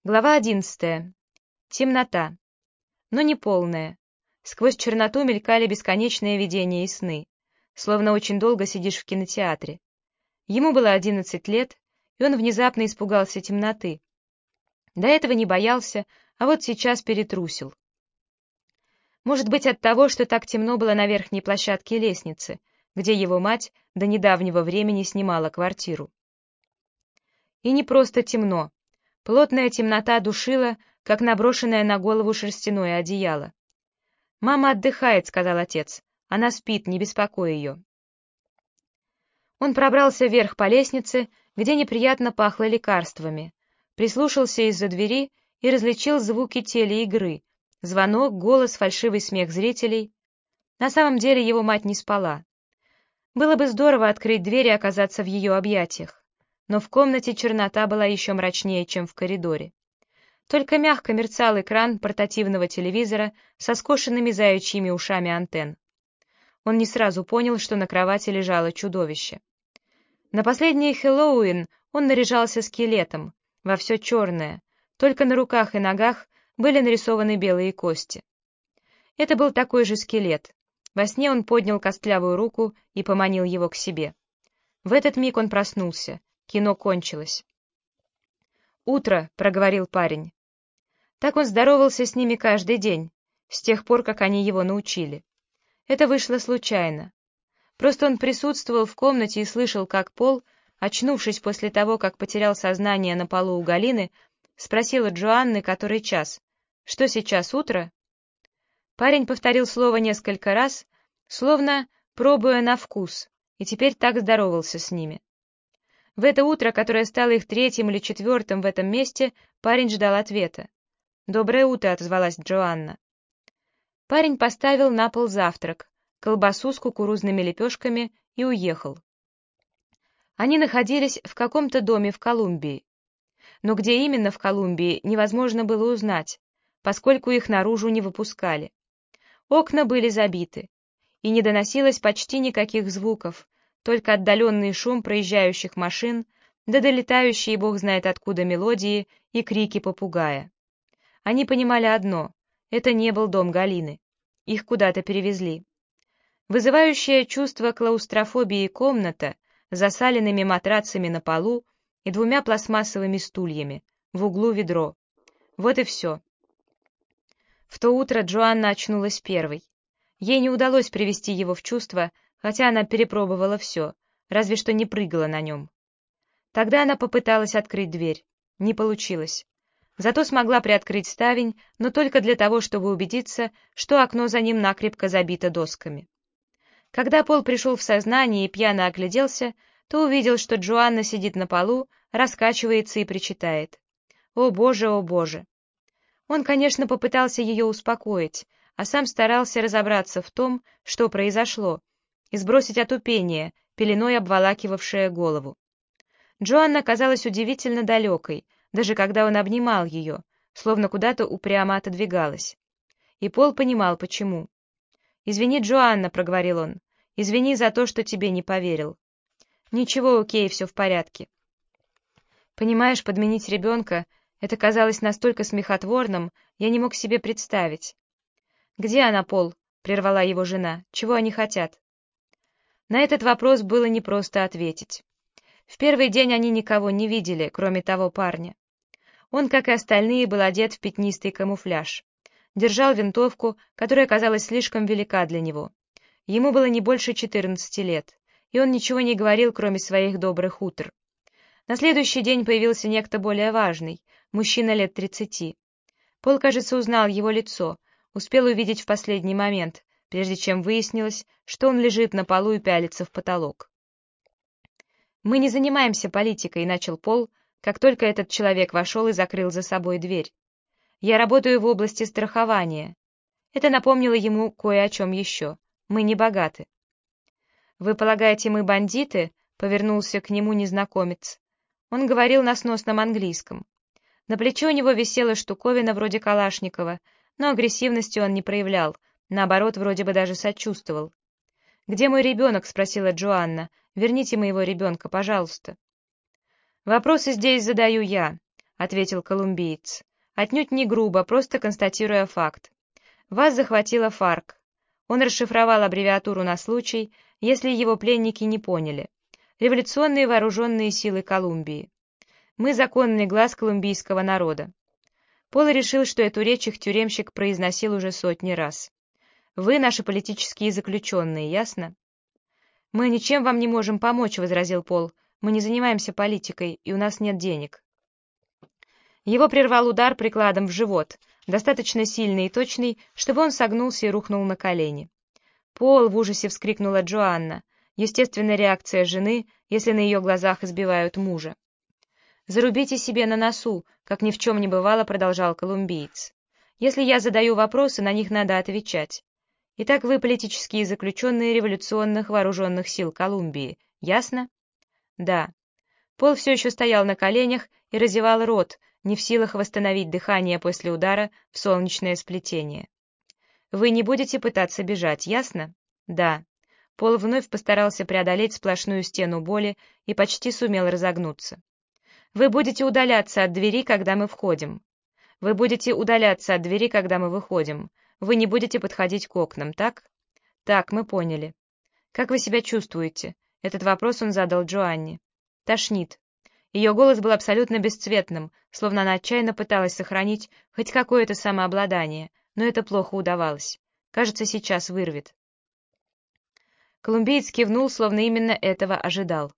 Глава 11. Темнота. Но не полная. Сквозь черноту мелькали бесконечные видения и сны, словно очень долго сидишь в кинотеатре. Ему было 11 лет, и он внезапно испугался темноты. До этого не боялся, а вот сейчас перетрусил. Может быть, от того, что так темно было на верхней площадке лестницы, где его мать до недавнего времени снимала квартиру. И не просто темно. Плотная темнота душила, как наброшенное на голову шерстяное одеяло. «Мама отдыхает», — сказал отец. «Она спит, не беспокой ее». Он пробрался вверх по лестнице, где неприятно пахло лекарствами, прислушался из-за двери и различил звуки телеигры, звонок, голос, фальшивый смех зрителей. На самом деле его мать не спала. Было бы здорово открыть дверь и оказаться в ее объятиях, но в комнате чернота была еще мрачнее, чем в коридоре. Только мягко мерцал экран портативного телевизора со скошенными заячьими ушами антенн. Он не сразу понял, что на кровати лежало чудовище. На последний Хэллоуин он наряжался скелетом, во все черное, только на руках и ногах были нарисованы белые кости. Это был такой же скелет. Во сне он поднял костлявую руку и поманил его к себе. В этот миг он проснулся. Кино кончилось. «Утро», — проговорил парень. Так он здоровался с ними каждый день, с тех пор, как они его научили. Это вышло случайно. Просто он присутствовал в комнате и слышал, как Пол, очнувшись после того, как потерял сознание на полу у Галины, спросила Джоанны, который час. «Что сейчас, утро?» Парень повторил слово несколько раз, словно пробуя на вкус, и теперь так здоровался с ними. В это утро, которое стало их третьим или четвертым в этом месте, парень ждал ответа. «Доброе утро», — отозвалась Джоанна. Парень поставил на пол завтрак, колбасу с кукурузными лепешками и уехал. Они находились в каком-то доме в Колумбии. Но где именно в Колумбии, невозможно было узнать, поскольку их наружу не выпускали. Окна были забиты, и не доносилось почти никаких звуков, только отдаленный шум проезжающих машин, да долетающие бог знает откуда мелодии и крики попугая. Они понимали одно — это не был дом Галины. Их куда-то перевезли. Вызывающее чувство клаустрофобии комната с засаленными матрацами на полу и двумя пластмассовыми стульями, в углу ведро. Вот и все. В то утро Джоанна очнулась первой. Ей не удалось привести его в чувство, хотя она перепробовала все, разве что не прыгала на нем. Тогда она попыталась открыть дверь. Не получилось. Зато смогла приоткрыть ставень, но только для того, чтобы убедиться, что окно за ним накрепко забито досками. Когда Пол пришел в сознание и пьяно огляделся, то увидел, что Джоанна сидит на полу, раскачивается и причитает. «О боже, о боже!» Он, конечно, попытался ее успокоить, а сам старался разобраться в том, что произошло, и сбросить отупение, пеленой обволакивавшее голову. Джоанна казалась удивительно далекой, даже когда он обнимал ее, словно куда-то упрямо отодвигалась. И Пол понимал, почему. «Извини, Джоанна», — проговорил он, — «извини за то, что тебе не поверил». «Ничего, окей, все в порядке». Понимаешь, подменить ребенка — это казалось настолько смехотворным, я не мог себе представить. «Где она, Пол?» — прервала его жена. «Чего они хотят?» На этот вопрос было непросто ответить. В первый день они никого не видели, кроме того парня. Он, как и остальные, был одет в пятнистый камуфляж. Держал винтовку, которая казалась слишком велика для него. Ему было не больше 14 лет, и он ничего не говорил, кроме своих добрых утр. На следующий день появился некто более важный, мужчина лет 30. Пол, кажется, узнал его лицо, успел увидеть в последний момент, прежде чем выяснилось, что он лежит на полу и пялится в потолок. «Мы не занимаемся политикой», — начал Пол, как только этот человек вошел и закрыл за собой дверь. «Я работаю в области страхования». Это напомнило ему кое о чем еще. «Мы не богаты». «Вы полагаете, мы бандиты?» — повернулся к нему незнакомец. Он говорил на сносном английском. На плече у него висела штуковина вроде Калашникова, но агрессивности он не проявлял, наоборот, вроде бы даже сочувствовал. «Где мой ребенок?» — спросила Джоанна. «Верните моего ребенка, пожалуйста». «Вопросы здесь задаю я, ответил колумбиец. Отнюдь не грубо, просто констатируя факт. Вас захватила ФАРК. Он расшифровал аббревиатуру на случай, если его пленники не поняли. Революционные вооруженные силы Колумбии. Мы законный глаз колумбийского народа. Пол решил, что эту речь их тюремщик произносил уже сотни раз. Вы наши политические заключенные, ясно? Мы ничем вам не можем помочь, возразил Пол. Мы не занимаемся политикой, и у нас нет денег. Его прервал удар прикладом в живот, достаточно сильный и точный, чтобы он согнулся и рухнул на колени. «Пол!» — в ужасе вскрикнула Джоанна. Естественная реакция жены, если на ее глазах избивают мужа. «Зарубите себе на носу», — как ни в чем не бывало, продолжал колумбиец. «Если я задаю вопросы, на них надо отвечать. Итак, вы политические заключенные революционных вооруженных сил Колумбии, ясно?» «Да». Пол все еще стоял на коленях и разевал рот, не в силах восстановить дыхание после удара в солнечное сплетение. «Вы не будете пытаться бежать, ясно?» «Да». Пол вновь постарался преодолеть сплошную стену боли и почти сумел разогнуться. «Вы будете удаляться от двери, когда мы входим. Вы будете удаляться от двери, когда мы выходим. Вы не будете подходить к окнам, так?» «Так, мы поняли». «Как вы себя чувствуете?» Этот вопрос он задал Джоанне. «Тошнит». Ее голос был абсолютно бесцветным, словно она отчаянно пыталась сохранить хоть какое-то самообладание, но это плохо удавалось. Кажется, сейчас вырвет. Колумбиец кивнул, словно именно этого ожидал.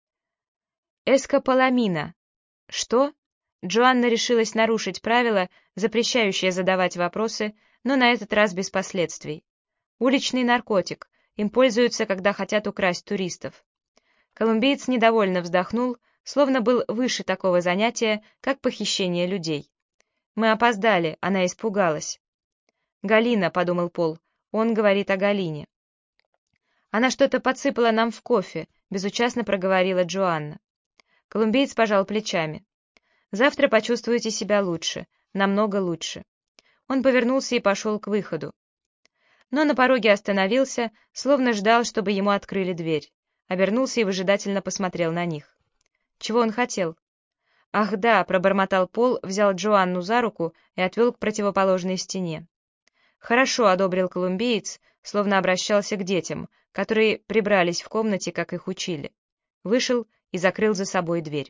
«Эскополамина». «Что?» Джоанна решилась нарушить правило, запрещающее задавать вопросы, но на этот раз без последствий. «Уличный наркотик. Им пользуются, когда хотят украсть туристов». Колумбиец недовольно вздохнул, словно был выше такого занятия, как похищение людей. «Мы опоздали», она испугалась. «Галина», — подумал Пол, — «он говорит о Галине». «Она что-то подсыпала нам в кофе», — безучастно проговорила Джоанна. Колумбиец пожал плечами. «Завтра почувствуете себя лучше, намного лучше». Он повернулся и пошел к выходу. Но на пороге остановился, словно ждал, чтобы ему открыли дверь. Обернулся и выжидательно посмотрел на них. Чего он хотел? «Ах да», — пробормотал Пол, взял Джоанну за руку и отвел к противоположной стене. «Хорошо», — одобрил колумбиец, словно обращался к детям, которые прибрались в комнате, как их учили. Вышел и закрыл за собой дверь.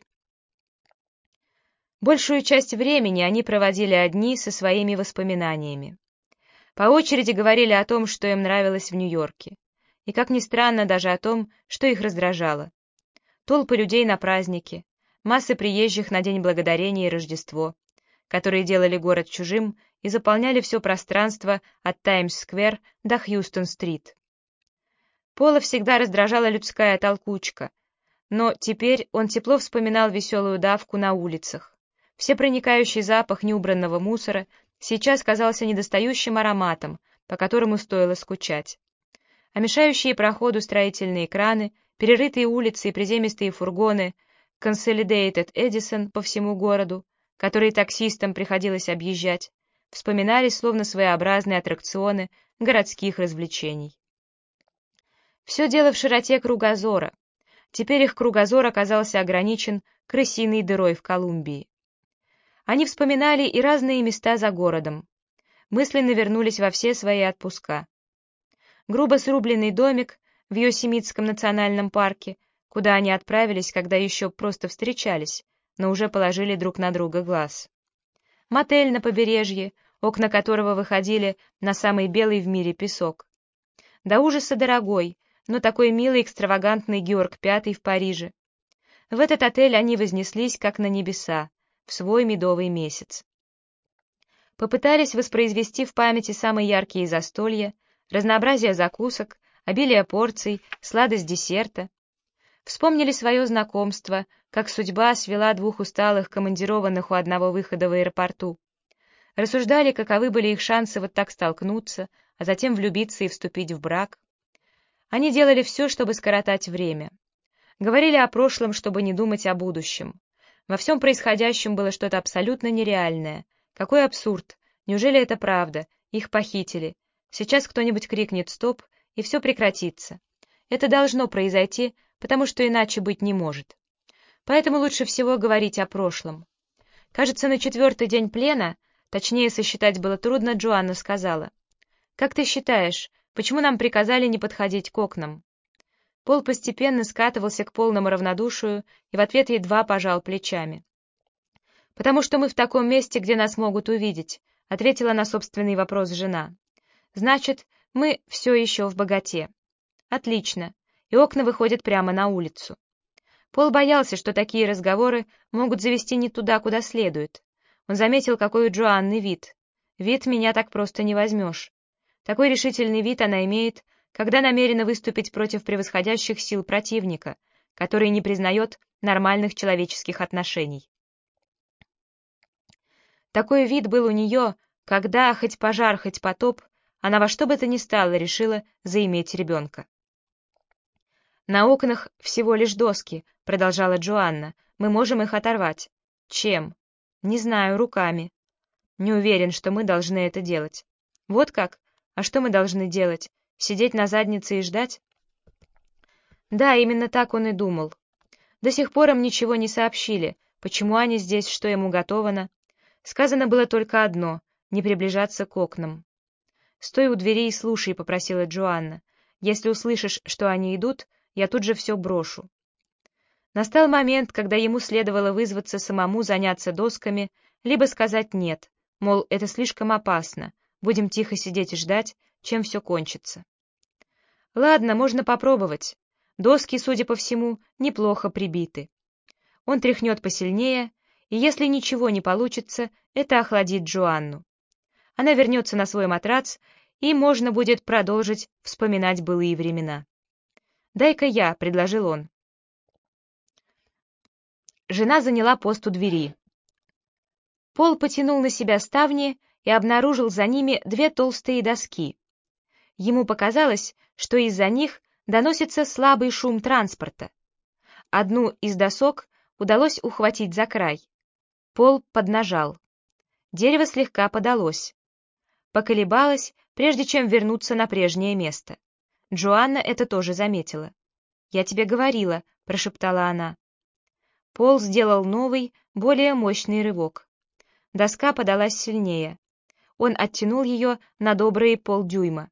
Большую часть времени они проводили одни со своими воспоминаниями. По очереди говорили о том, что им нравилось в Нью-Йорке. И, как ни странно, даже о том, что их раздражало. Толпы людей на празднике, массы приезжих на День Благодарения и Рождество, которые делали город чужим и заполняли все пространство от Таймс-сквер до Хьюстон-стрит. Пола всегда раздражала людская толкучка, но теперь он тепло вспоминал веселую давку на улицах. Всепроникающий запах неубранного мусора сейчас казался недостающим ароматом, по которому стоило скучать. А мешающие проходу строительные краны, перерытые улицы и приземистые фургоны Consolidated Edison по всему городу, которые таксистам приходилось объезжать, вспоминались словно своеобразные аттракционы городских развлечений. Все дело в широте кругозора. Теперь их кругозор оказался ограничен крысиной дырой в Колумбии. Они вспоминали и разные места за городом. Мысленно вернулись во все свои отпуска. Грубо срубленный домик в Йосемитском национальном парке, куда они отправились, когда еще просто встречались, но уже положили друг на друга глаз. Мотель на побережье, окна которого выходили на самый белый в мире песок. До ужаса дорогой, но такой милый экстравагантный Георг V в Париже. В этот отель они вознеслись, как на небеса, в свой медовый месяц. Попытались воспроизвести в памяти самые яркие застолья, разнообразие закусок, обилие порций, сладость десерта. Вспомнили свое знакомство, как судьба свела двух усталых командированных у одного выхода в аэропорту. Рассуждали, каковы были их шансы вот так столкнуться, а затем влюбиться и вступить в брак. Они делали все, чтобы скоротать время. Говорили о прошлом, чтобы не думать о будущем. Во всем происходящем было что-то абсолютно нереальное. Какой абсурд! Неужели это правда? Их похитили. Сейчас кто-нибудь крикнет «стоп», и все прекратится. Это должно произойти, потому что иначе быть не может. Поэтому лучше всего говорить о прошлом. Кажется, на 4-й день плена, точнее сосчитать было трудно, Джоанна сказала: «Как ты считаешь, почему нам приказали не подходить к окнам?» Пол постепенно скатывался к полному равнодушию и в ответ едва пожал плечами. «Потому что мы в таком месте, где нас могут увидеть», — ответила на собственный вопрос жена. «Значит, мы все еще в богате». «Отлично. И окна выходят прямо на улицу». Пол боялся, что такие разговоры могут завести не туда, куда следует. Он заметил, какой у Джоанны вид. Вид меня так просто не возьмешь. Такой решительный вид она имеет, когда намерена выступить против превосходящих сил противника, который не признает нормальных человеческих отношений. Такой вид был у нее, когда, хоть пожар, хоть потоп, она во что бы то ни стало решила заиметь ребенка. «На окнах всего лишь доски», — продолжала Джоанна. «Мы можем их оторвать». «Чем?» «Не знаю, руками». «Не уверен, что мы должны это делать». «Вот как? А что мы должны делать? Сидеть на заднице и ждать?» Да, именно так он и думал. До сих пор им ничего не сообщили, почему они здесь, что ему готовано. Сказано было только одно — не приближаться к окнам. «Стой у двери и слушай», — попросила Джоанна. «Если услышишь, что они идут, я тут же все брошу». Настал момент, когда ему следовало вызваться самому заняться досками, либо сказать «нет», мол, это слишком опасно, будем тихо сидеть и ждать, чем все кончится. Ладно, можно попробовать. Доски, судя по всему, неплохо прибиты. Он тряхнет посильнее, и если ничего не получится, это охладит Джоанну. Она вернется на свой матрац, и можно будет продолжить вспоминать былые времена. «Дай-ка я», — предложил он. Жена заняла пост у двери. Пол потянул на себя ставни и обнаружил за ними 2 толстые доски. Ему показалось, что из-за них доносится слабый шум транспорта. Одну из досок удалось ухватить за край. Пол поднажал. Дерево слегка подалось. Поколебалось, прежде чем вернуться на прежнее место. Джоанна это тоже заметила. «Я тебе говорила», — прошептала она. Пол сделал новый, более мощный рывок. Доска подалась сильнее. Он оттянул ее на добрые полдюйма.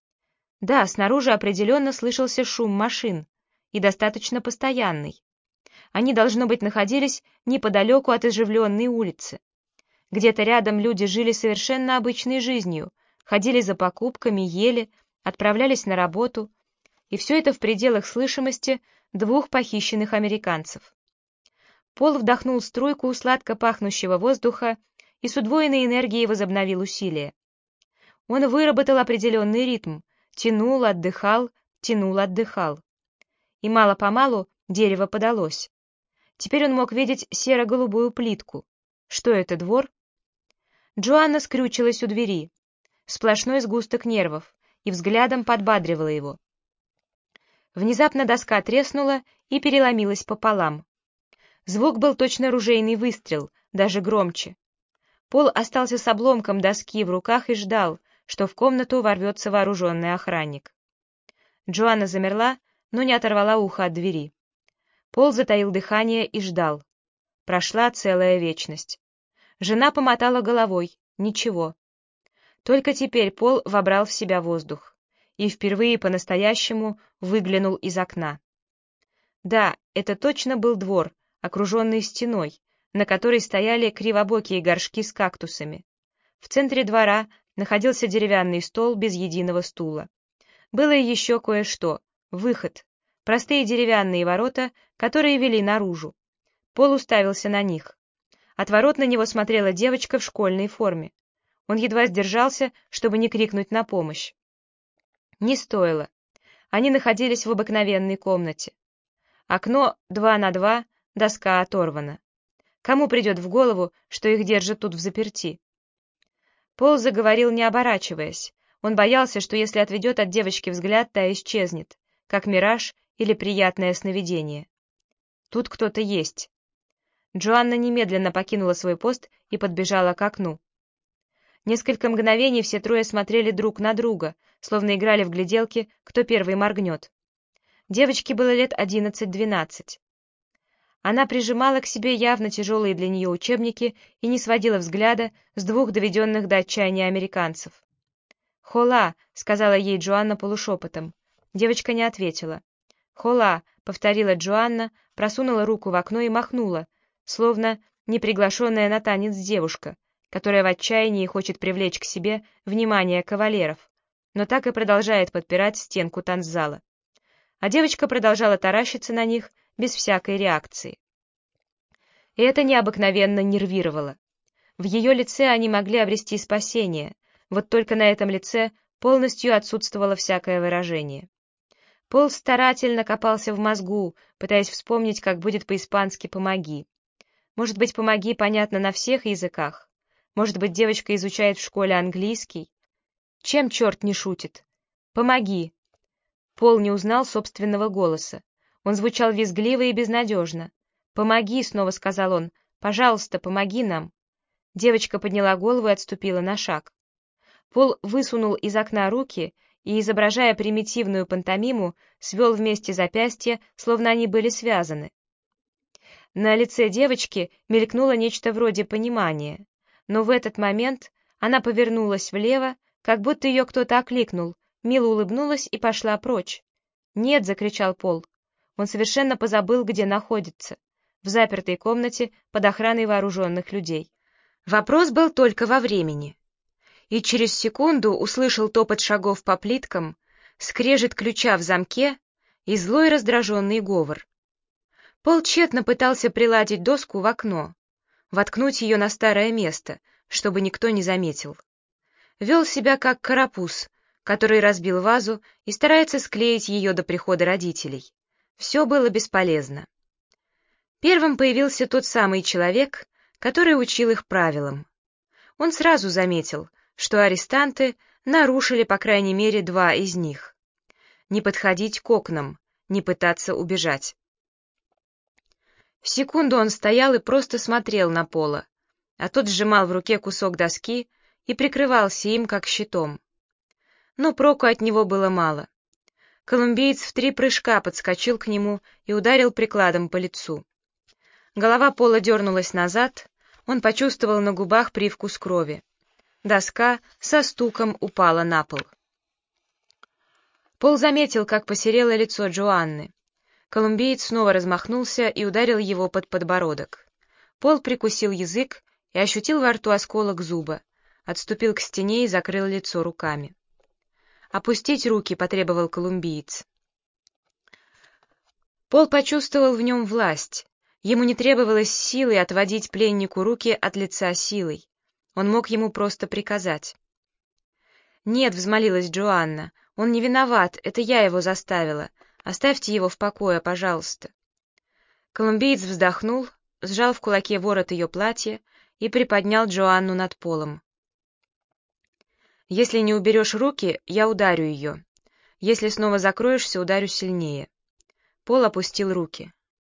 Да, снаружи определенно слышался шум машин, и достаточно постоянный. Они, должно быть, находились неподалеку от оживленной улицы. Где-то рядом люди жили совершенно обычной жизнью, ходили за покупками, ели, отправлялись на работу, и все это в пределах слышимости 2 похищенных американцев. Пол вдохнул струйку сладко пахнущего воздуха и с удвоенной энергией возобновил усилия. Он выработал определенный ритм, тянул, отдыхал, тянул, отдыхал. И мало-помалу дерево подалось. Теперь он мог видеть серо-голубую плитку. Что это, двор? Джоанна скрючилась у двери. Сплошной сгусток нервов, и взглядом подбадривала его. Внезапно доска треснула и переломилась пополам. Звук был точно ружейный выстрел, даже громче. Пол остался с обломком доски в руках и ждал, что в комнату ворвется вооруженный охранник. Джоанна замерла, но не оторвала ухо от двери. Пол затаил дыхание и ждал. Прошла целая вечность. Жена помотала головой. Ничего. Только теперь Пол вобрал в себя воздух и впервые по-настоящему выглянул из окна. Да, это точно был двор, окруженный стеной, на которой стояли кривобокие горшки с кактусами. В центре двора находился деревянный стол без единого стула. Было и еще кое-что. Выход. Простые деревянные ворота, которые вели наружу. Пол уставился на них. От ворот на него смотрела девочка в школьной форме. Он едва сдержался, чтобы не крикнуть на помощь. Не стоило. Они находились в обыкновенной комнате. Окно 2 на 2, доска оторвана. Кому придет в голову, что их держат тут взаперти? Пол заговорил, не оборачиваясь. Он боялся, что если отведет от девочки взгляд, та исчезнет, как мираж или приятное сновидение. Тут кто-то есть. Джоанна немедленно покинула свой пост и подбежала к окну. Несколько мгновений все трое смотрели друг на друга, словно играли в гляделки, кто первый моргнет. Девочке было лет 11-12. Она прижимала к себе явно тяжелые для нее учебники и не сводила взгляда с двух доведенных до отчаяния американцев. «Хола», — сказала ей Джоанна полушепотом. Девочка не ответила. «Хола», — повторила Джоанна, просунула руку в окно и махнула, словно неприглашенная на танец девушка, которая в отчаянии хочет привлечь к себе внимание кавалеров, но так и продолжает подпирать стенку танцзала. А девочка продолжала таращиться на них без всякой реакции. И это необыкновенно нервировало. В ее лице они могли обрести спасение, вот только на этом лице полностью отсутствовало всякое выражение. Пол старательно копался в мозгу, пытаясь вспомнить, как будет по-испански «помоги». Может быть, «помоги» понятно на всех языках? Может быть, девочка изучает в школе английский? Чем черт не шутит? «Помоги». Пол не узнал собственного голоса. Он звучал визгливо и безнадежно. «Помоги», — снова сказал он. «Пожалуйста, помоги нам». Девочка подняла голову и отступила на шаг. Пол высунул из окна руки и, изображая примитивную пантомиму, свел вместе запястья, словно они были связаны. На лице девочки мелькнуло нечто вроде понимания, но в этот момент она повернулась влево, как будто ее кто-то окликнул, мило улыбнулась и пошла прочь. «Нет!» — закричал Пол. Он совершенно позабыл, где находится. В запертой комнате под охраной вооруженных людей. Вопрос был только во времени. И через секунду услышал топот шагов по плиткам, скрежет ключа в замке и злой раздраженный говор. Пол тщетно пытался приладить доску в окно, воткнуть ее на старое место, чтобы никто не заметил. Вел себя как карапуз, который разбил вазу и старается склеить ее до прихода родителей. Все было бесполезно. Первым появился тот самый человек, который учил их правилам. Он сразу заметил, что арестанты нарушили по крайней мере 2 из них. Не подходить к окнам, не пытаться убежать. В секунду он стоял и просто смотрел на Пола, а тот сжимал в руке кусок доски и прикрывался им как щитом. Но проку от него было мало. Колумбиец в 3 прыжка подскочил к нему и ударил прикладом по лицу. Голова Пола дернулась назад, он почувствовал на губах привкус крови. Доска со стуком упала на пол. Пол заметил, как посерело лицо Джоанны. Колумбиец снова размахнулся и ударил его под подбородок. Пол прикусил язык и ощутил во рту осколок зуба, отступил к стене и закрыл лицо руками. «Опустить руки», — потребовал колумбиец. Пол почувствовал в нем власть. Ему не требовалось силой отводить пленнику руки от лица силой. Он мог ему просто приказать. «Нет», — взмолилась Джоанна, — «он не виноват, это я его заставила. Оставьте его в покое, пожалуйста». Колумбиец вздохнул, сжал в кулаке ворот ее платья и приподнял Джоанну над полом. «Если не уберешь руки, я ударю ее. Если снова закроешься, ударю сильнее». Пол опустил руки.